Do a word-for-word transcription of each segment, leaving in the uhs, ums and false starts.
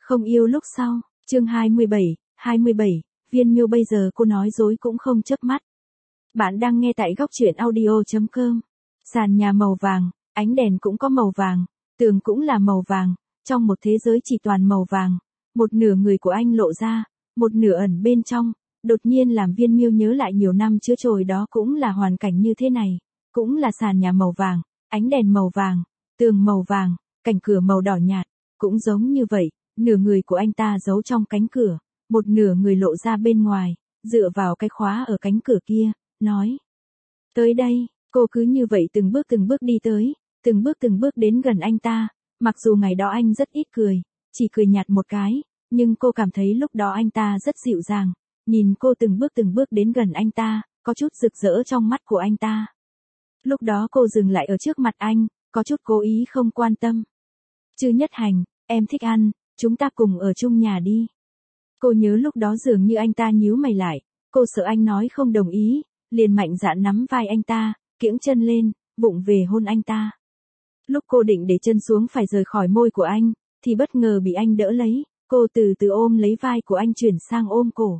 Không yêu lúc sau, chương hai mươi bảy, hai mươi bảy, Viên Miêu bây giờ cô nói dối cũng không chớp mắt. Bạn đang nghe tại góc truyện audio chấm com. Sàn nhà màu vàng, ánh đèn cũng có màu vàng, tường cũng là màu vàng, trong một thế giới chỉ toàn màu vàng, một nửa người của anh lộ ra, một nửa ẩn bên trong, đột nhiên làm Viên Miêu nhớ lại nhiều năm chữa trồi đó cũng là hoàn cảnh như thế này, cũng là sàn nhà màu vàng, ánh đèn màu vàng, tường màu vàng, cảnh cửa màu đỏ nhạt, cũng giống như vậy, nửa người của anh ta giấu trong cánh cửa, một nửa người lộ ra bên ngoài, dựa vào cái khóa ở cánh cửa kia, nói. Tới đây, cô cứ như vậy từng bước từng bước đi tới, từng bước từng bước đến gần anh ta, mặc dù ngày đó anh rất ít cười, chỉ cười nhạt một cái, nhưng cô cảm thấy lúc đó anh ta rất dịu dàng, nhìn cô từng bước từng bước đến gần anh ta, có chút rực rỡ trong mắt của anh ta. Lúc đó cô dừng lại ở trước mặt anh, có chút cố ý không quan tâm. Chư Nhất Hành, em thích ăn, chúng ta cùng ở chung nhà đi. Cô nhớ lúc đó dường như anh ta nhíu mày lại, cô sợ anh nói không đồng ý, liền mạnh dạn nắm vai anh ta, kiễng chân lên, bụng về hôn anh ta. Lúc cô định để chân xuống phải rời khỏi môi của anh, thì bất ngờ bị anh đỡ lấy, cô từ từ ôm lấy vai của anh chuyển sang ôm cổ.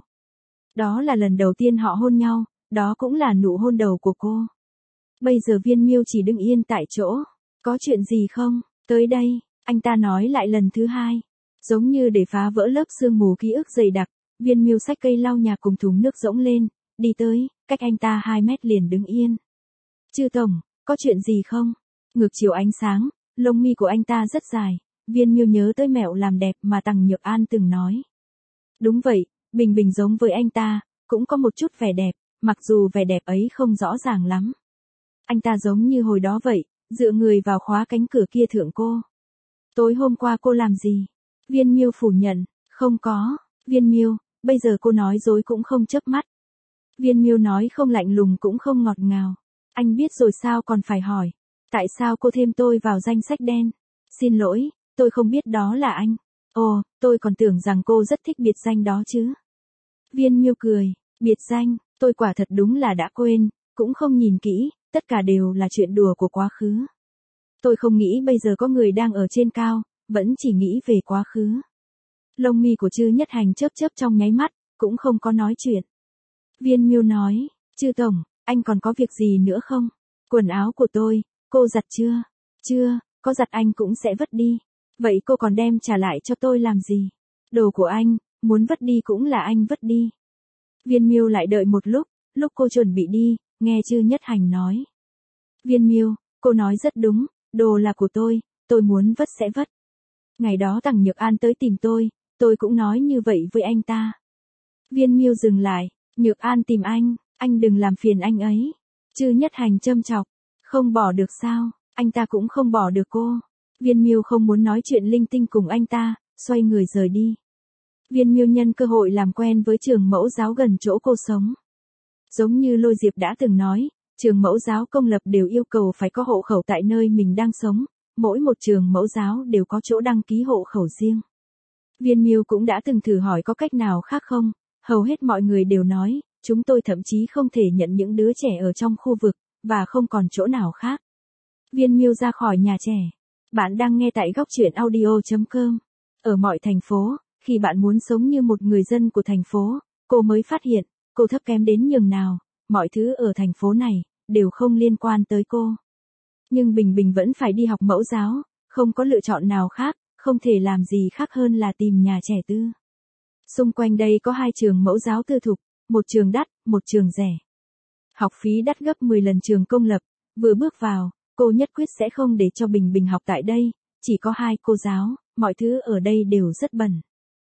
Đó là lần đầu tiên họ hôn nhau, đó cũng là nụ hôn đầu của cô. Bây giờ Viên Miêu chỉ đứng yên tại chỗ, có chuyện gì không, tới đây, anh ta nói lại lần thứ hai. Giống như để phá vỡ lớp sương mù ký ức dày đặc, Viên Miêu xách cây lau nhà cùng thùng nước rỗng lên, đi tới, cách anh ta hai mét liền đứng yên. Chư tổng, có chuyện gì không? Ngược chiều ánh sáng, lông mi của anh ta rất dài, Viên Miêu nhớ tới mẹo làm đẹp mà Tằng Nhược An từng nói. Đúng vậy, Bình Bình giống với anh ta, cũng có một chút vẻ đẹp, mặc dù vẻ đẹp ấy không rõ ràng lắm. Anh ta giống như hồi đó vậy, dựa người vào khóa cánh cửa kia thượng cô. Tối hôm qua cô làm gì? Viên Miêu phủ nhận, không có. Viên Miêu, bây giờ cô nói dối cũng không chớp mắt. Viên Miêu nói không lạnh lùng cũng không ngọt ngào. Anh biết rồi sao còn phải hỏi. Tại sao cô thêm tôi vào danh sách đen? Xin lỗi, tôi không biết đó là anh. Ồ, tôi còn tưởng rằng cô rất thích biệt danh đó chứ. Viên Miêu cười, biệt danh, tôi quả thật đúng là đã quên, cũng không nhìn kỹ, tất cả đều là chuyện đùa của quá khứ. Tôi không nghĩ bây giờ có người đang ở trên cao, vẫn chỉ nghĩ về quá khứ. Lông mi của Chư Nhất Hành chớp chớp trong nháy mắt, cũng không có nói chuyện. Viên Miêu nói, Chư tổng, anh còn có việc gì nữa không? Quần áo của tôi, cô giặt chưa? Chưa, có giặt anh cũng sẽ vứt đi. Vậy cô còn đem trả lại cho tôi làm gì? Đồ của anh, muốn vứt đi cũng là anh vứt đi. Viên Miêu lại đợi một lúc, lúc cô chuẩn bị đi, nghe Chư Nhất Hành nói. Viên Miêu, cô nói rất đúng, đồ là của tôi, tôi muốn vứt sẽ vứt. Ngày đó Tằng Nhược An tới tìm tôi, tôi cũng nói như vậy với anh ta. Viên Miêu dừng lại, Nhược An tìm anh, anh đừng làm phiền anh ấy. Chư Nhất Hành châm chọc, không bỏ được sao, anh ta cũng không bỏ được cô. Viên Miêu không muốn nói chuyện linh tinh cùng anh ta, xoay người rời đi. Viên Miêu nhân cơ hội làm quen với trường mẫu giáo gần chỗ cô sống. Giống như Lôi Diệp đã từng nói, trường mẫu giáo công lập đều yêu cầu phải có hộ khẩu tại nơi mình đang sống. Mỗi một trường mẫu giáo đều có chỗ đăng ký hộ khẩu riêng. Viên Miêu cũng đã từng thử hỏi có cách nào khác không, hầu hết mọi người đều nói, chúng tôi thậm chí không thể nhận những đứa trẻ ở trong khu vực, và không còn chỗ nào khác. Viên Miêu ra khỏi nhà trẻ. Bạn đang nghe tại góc truyện audio chấm com. Ở mọi thành phố, khi bạn muốn sống như một người dân của thành phố, cô mới phát hiện, cô thấp kém đến nhường nào, mọi thứ ở thành phố này, đều không liên quan tới cô. Nhưng Bình Bình vẫn phải đi học mẫu giáo, không có lựa chọn nào khác, không thể làm gì khác hơn là tìm nhà trẻ tư. Xung quanh đây có hai trường mẫu giáo tư thục, một trường đắt, một trường rẻ. Học phí đắt gấp mười lần trường công lập, vừa bước vào, cô nhất quyết sẽ không để cho Bình Bình học tại đây, chỉ có hai cô giáo, mọi thứ ở đây đều rất bẩn.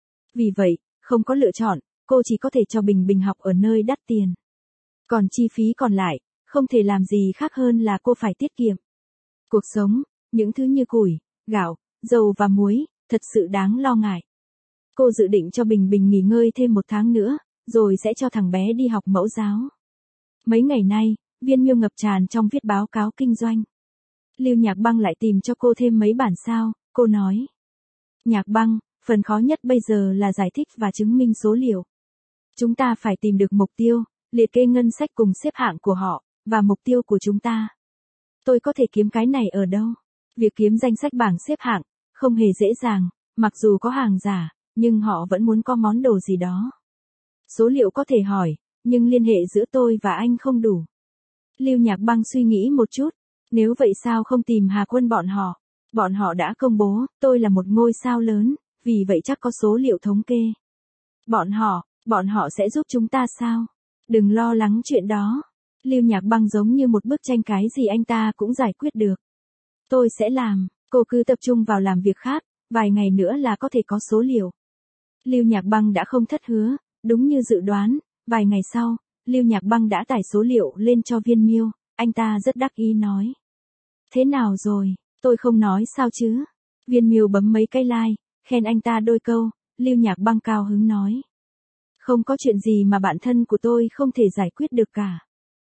Vì vậy, không có lựa chọn, cô chỉ có thể cho Bình Bình học ở nơi đắt tiền. Còn chi phí còn lại, không thể làm gì khác hơn là cô phải tiết kiệm. Cuộc sống, những thứ như củi, gạo, dầu và muối, thật sự đáng lo ngại. Cô dự định cho Bình Bình nghỉ ngơi thêm một tháng nữa, rồi sẽ cho thằng bé đi học mẫu giáo. Mấy ngày nay, Viên Miêu ngập tràn trong viết báo cáo kinh doanh. Lưu Nhạc Băng lại tìm cho cô thêm mấy bản sao, cô nói. Nhạc Băng, phần khó nhất bây giờ là giải thích và chứng minh số liệu. Chúng ta phải tìm được mục tiêu, liệt kê ngân sách cùng xếp hạng của họ, và mục tiêu của chúng ta. Tôi có thể kiếm cái này ở đâu? Việc kiếm danh sách bảng xếp hạng, không hề dễ dàng, Mặc dù có hàng giả, nhưng họ vẫn muốn có món đồ gì đó. Số liệu có thể hỏi, nhưng liên hệ giữa tôi và anh không đủ. Lưu Nhạc Băng suy nghĩ một chút, nếu vậy sao không tìm Hà Quân bọn họ? Bọn họ đã công bố, tôi là một ngôi sao lớn, vì vậy chắc có số liệu thống kê. Bọn họ, bọn họ sẽ giúp chúng ta sao? Đừng lo lắng chuyện đó. Lưu Nhạc Băng giống như một bức tranh, cái gì anh ta cũng giải quyết được. Tôi sẽ làm, cô cứ tập trung vào làm việc khác, vài ngày nữa là có thể có số liệu. Lưu Nhạc Băng đã không thất hứa, đúng như dự đoán, vài ngày sau, Lưu Nhạc Băng đã tải số liệu lên cho Viên Miêu, anh ta rất đắc ý nói. Thế nào rồi, tôi không nói sao chứ? Viên Miêu bấm mấy cái like, khen anh ta đôi câu, Lưu Nhạc Băng cao hứng nói. Không có chuyện gì mà bạn thân của tôi không thể giải quyết được cả.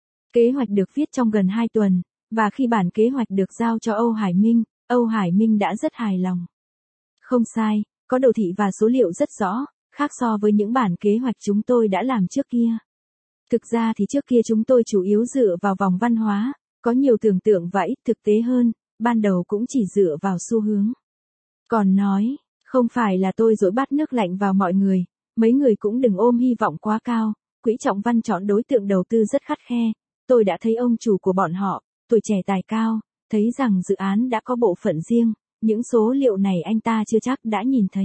Kế hoạch được viết trong gần hai tuần, và khi bản kế hoạch được giao cho Âu Hải Minh, Âu Hải Minh đã rất hài lòng. Không sai, có đồ thị và số liệu rất rõ, khác so với những bản kế hoạch chúng tôi đã làm trước kia. Thực ra thì trước kia chúng tôi chủ yếu dựa vào vòng văn hóa, có nhiều tưởng tượng và ít thực tế hơn, ban đầu cũng chỉ dựa vào xu hướng. Còn nói, không phải là tôi dội bát nước lạnh vào mọi người, mấy người cũng đừng ôm hy vọng quá cao, Quỹ Trọng Văn chọn đối tượng đầu tư rất khắt khe, tôi đã thấy ông chủ của bọn họ, tuổi trẻ tài cao, thấy rằng dự án đã có bộ phận riêng, những số liệu này anh ta chưa chắc đã nhìn thấy.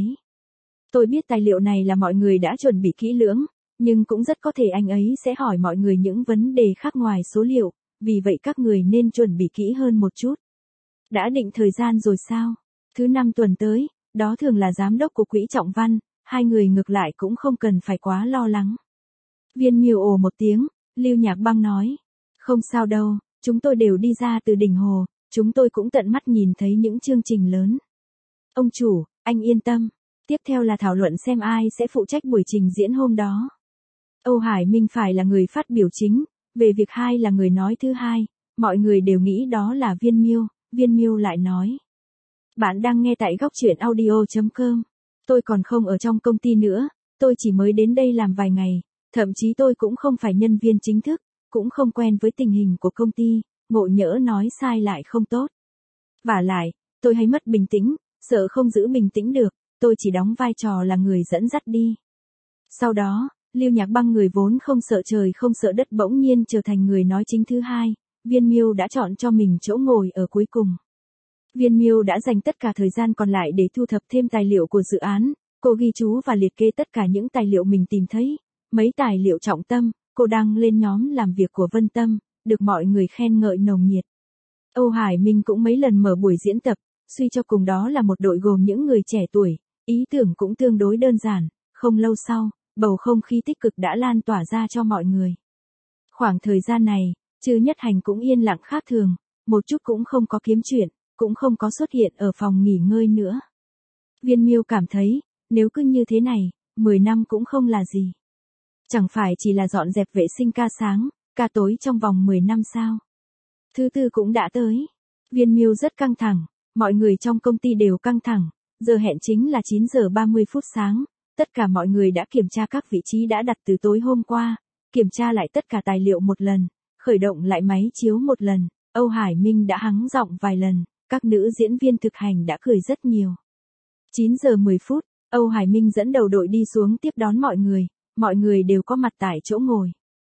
Tôi biết tài liệu này là mọi người đã chuẩn bị kỹ lưỡng, nhưng cũng rất có thể anh ấy sẽ hỏi mọi người những vấn đề khác ngoài số liệu, vì vậy các người nên chuẩn bị kỹ hơn một chút. Đã định thời gian rồi sao? Thứ năm tuần tới, đó thường là giám đốc của Quỹ Trọng Văn, hai người ngược lại cũng không cần phải quá lo lắng. Viên Miêu ồ một tiếng, Lưu Nhạc Băng nói. Không sao đâu, chúng tôi đều đi ra từ đỉnh hồ, chúng tôi cũng tận mắt nhìn thấy những chương trình lớn. Ông chủ, anh yên tâm. Tiếp theo là thảo luận xem ai sẽ phụ trách buổi trình diễn hôm đó. Âu Hải Minh phải là người phát biểu chính, về việc hai là người nói thứ hai, mọi người đều nghĩ đó là Viên Miêu, Viên Miêu lại nói. Bạn đang nghe tại góc truyện audio chấm com. Tôi còn không ở trong công ty nữa, tôi chỉ mới đến đây làm vài ngày, thậm chí tôi cũng không phải nhân viên chính thức, cũng không quen với tình hình của công ty, ngộ nhỡ nói sai lại không tốt. Vả lại, tôi hay mất bình tĩnh, sợ không giữ bình tĩnh được, tôi chỉ đóng vai trò là người dẫn dắt đi. Sau đó, Lưu Nhạc Băng người vốn không sợ trời không sợ đất bỗng nhiên trở thành người nói chính thứ hai, Viên Miêu đã chọn cho mình chỗ ngồi ở cuối cùng. Viên Miêu đã dành tất cả thời gian còn lại để thu thập thêm tài liệu của dự án, cô ghi chú và liệt kê tất cả những tài liệu mình tìm thấy, mấy tài liệu trọng tâm, cô đăng lên nhóm làm việc của Vân Tâm, được mọi người khen ngợi nồng nhiệt. Âu Hải Minh cũng mấy lần mở buổi diễn tập, suy cho cùng đó là một đội gồm những người trẻ tuổi, ý tưởng cũng tương đối đơn giản, không lâu sau, bầu không khí tích cực đã lan tỏa ra cho mọi người. Khoảng thời gian này, Trư Nhất Hành cũng yên lặng khác thường, một chút cũng không có kiếm chuyện, cũng không có xuất hiện ở phòng nghỉ ngơi nữa. Viên Miêu cảm thấy, nếu cứ như thế này, mười năm cũng không là gì. Chẳng phải chỉ là dọn dẹp vệ sinh ca sáng, ca tối trong vòng mười năm sao. Thứ tư cũng đã tới. Viên Miêu rất căng thẳng, mọi người trong công ty đều căng thẳng, giờ hẹn chính là chín giờ ba mươi phút sáng, tất cả mọi người đã kiểm tra các vị trí đã đặt từ tối hôm qua, kiểm tra lại tất cả tài liệu một lần, khởi động lại máy chiếu một lần, Âu Hải Minh đã hắng giọng vài lần, các nữ diễn viên thực hành đã cười rất nhiều. chín giờ mười phút, Âu Hải Minh dẫn đầu đội đi xuống tiếp đón mọi người, mọi người đều có mặt tại chỗ ngồi.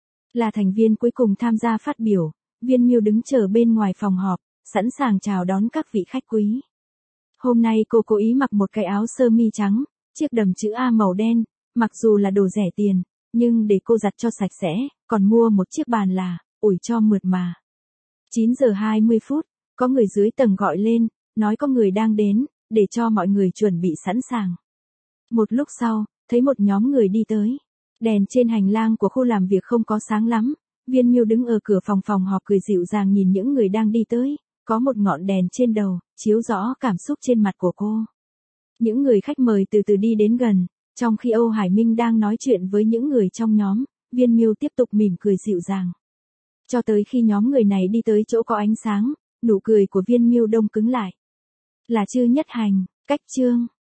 Là thành viên cuối cùng tham gia phát biểu, Viên Miêu đứng chờ bên ngoài phòng họp, sẵn sàng chào đón các vị khách quý. Hôm nay cô cố ý mặc một cái áo sơ mi trắng, chiếc đầm chữ A màu đen, mặc dù là đồ rẻ tiền, nhưng để cô giặt cho sạch sẽ, còn mua một chiếc bàn là, ủi cho mượt mà. chín giờ hai mươi phút, có người dưới tầng gọi lên, nói có người đang đến, để cho mọi người chuẩn bị sẵn sàng. Một lúc sau, thấy một nhóm người đi tới. Đèn trên hành lang của khu làm việc không có sáng lắm, Viên Miêu đứng ở cửa phòng phòng họp cười dịu dàng nhìn những người đang đi tới, có một ngọn đèn trên đầu, chiếu rõ cảm xúc trên mặt của cô. Những người khách mời từ từ đi đến gần, trong khi Âu Hải Minh đang nói chuyện với những người trong nhóm, Viên Miêu tiếp tục mỉm cười dịu dàng. Cho tới khi nhóm người này đi tới chỗ có ánh sáng, nụ cười của Viên Miêu đông cứng lại. Là Trư Nhất Hành, Cách Trương.